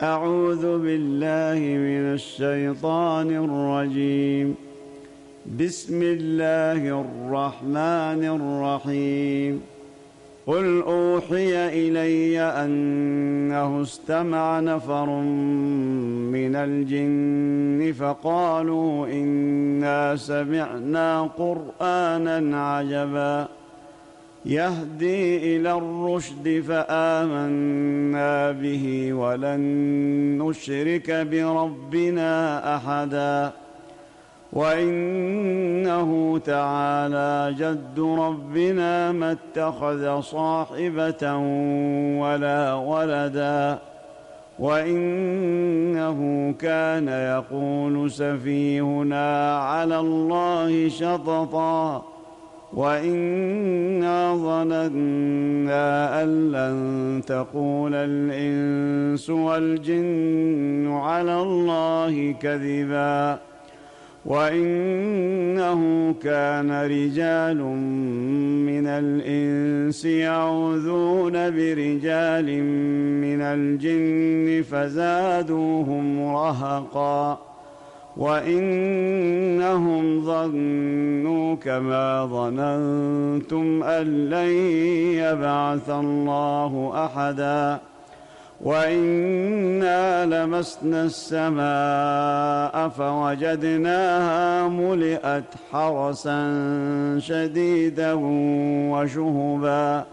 أعوذ بالله من الشيطان الرجيم. بسم الله الرحمن الرحيم. قل أوحي إلي أنه استمع نفر من الجن فقالوا إنا سمعنا قرآنا عجبا يهدي إلى الرشد فآمنا به ولن نشرك بربنا أحدا وإنه تعالى جد ربنا ما اتخذ صاحبة ولا ولدا وإنه كان يقول سفيهنا على الله شططا وإنا ظننا أن لن تقول الإنس والجن على الله كذبا وإنه كان رجال من الإنس يعوذون برجال من الجن فزادوهم رهقا وإنهم ظنوا كما ظننتم أن لن يبعث الله أحدا وإنا لمسنا السماء فوجدناها ملئت حرسا شديدا وشهبا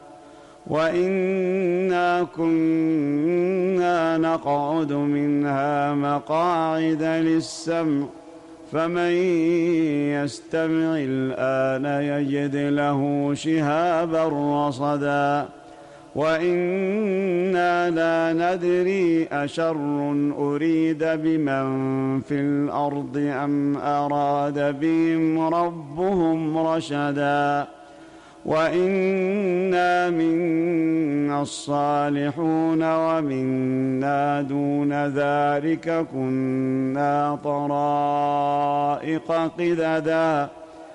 وإنا كنا نقعد منها مقاعد للسمع فمن يستمع الآن يجد له شهابا رصدا وإنا لا ندري أشر أريد بمن في الأرض أم أراد بهم ربهم رشدا وإنا منا الصالحون ومنا دون ذلك كنا طرائق قددا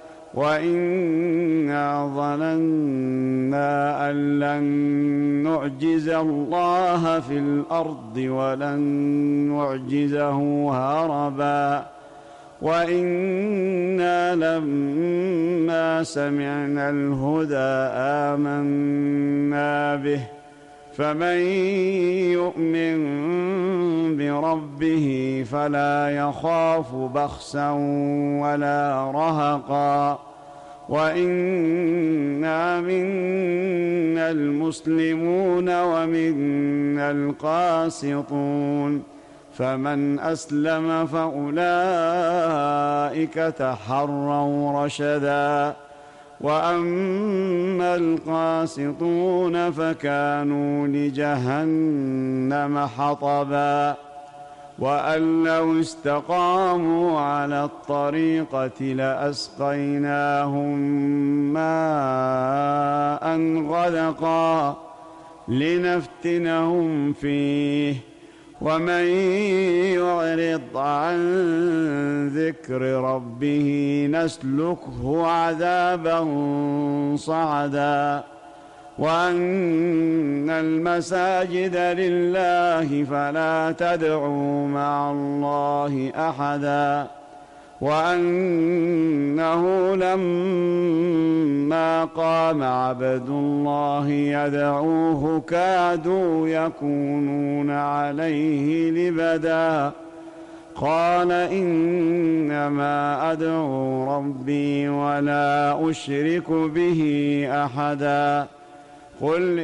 وإنا ظننا أن لن نعجز الله في الأرض ولن نعجزه هربا وإنا لما سمعنا الهدى آمنا به فمن يؤمن بربه فلا يخاف بخسا ولا رهقا وإنا منا المسلمون ومنا القاسطون فمن أسلم فأولئك تحروا رشدا وأما القاسطون فكانوا لجهنم حطبا وأن لو استقاموا على الطريقة لأسقيناهم ماء غدقا لنفتنهم فيه ومن يعرض عن ذكر ربه نسلكه عذابا صعدا وأن المساجد لله فلا تدعوا مع الله أحدا وأنه لما قام عبد الله يدعوه كادوا يكونون عليه لبدا قال إنما أدعو ربي ولا أشرك به أحدا قل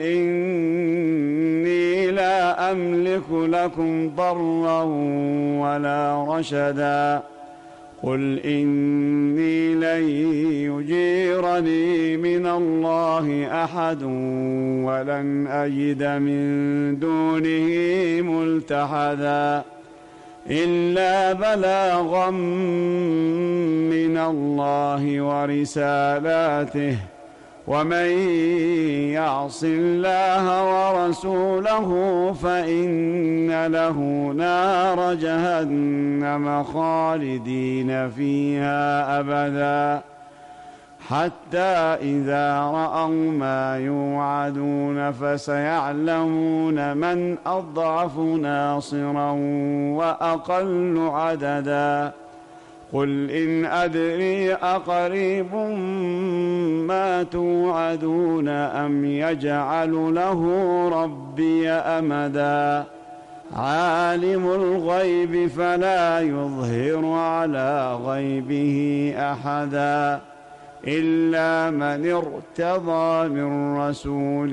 إني لا أملك لكم ضرا ولا رشدا قل إني لن يجيرني من الله أحد ولن أجد من دونه ملتحدا إلا بلاغا من الله ورسالاته ومن يعص الله ورسوله فإن له نار جهنم خالدين فيها أبدا حتى إذا رأوا ما يوعدون فسيعلمون من أضعف ناصرا وأقل عددا قل إن أدري أقريب ما توعدون أم يجعل له ربي أمدا عالم الغيب فلا يظهر على غيبه أحدا إلا من ارتضى من رسول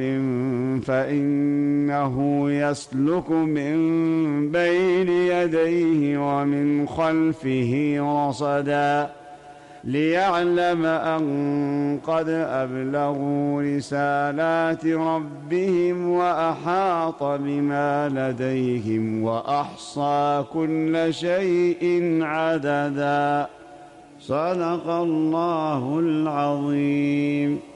فإنه يسلك من بين يديه ومن خلفه رصدا ليعلم أن قد أبلغوا رسالات ربهم وأحاط بما لديهم وأحصى كل شيء عددا صدق الله العظيم.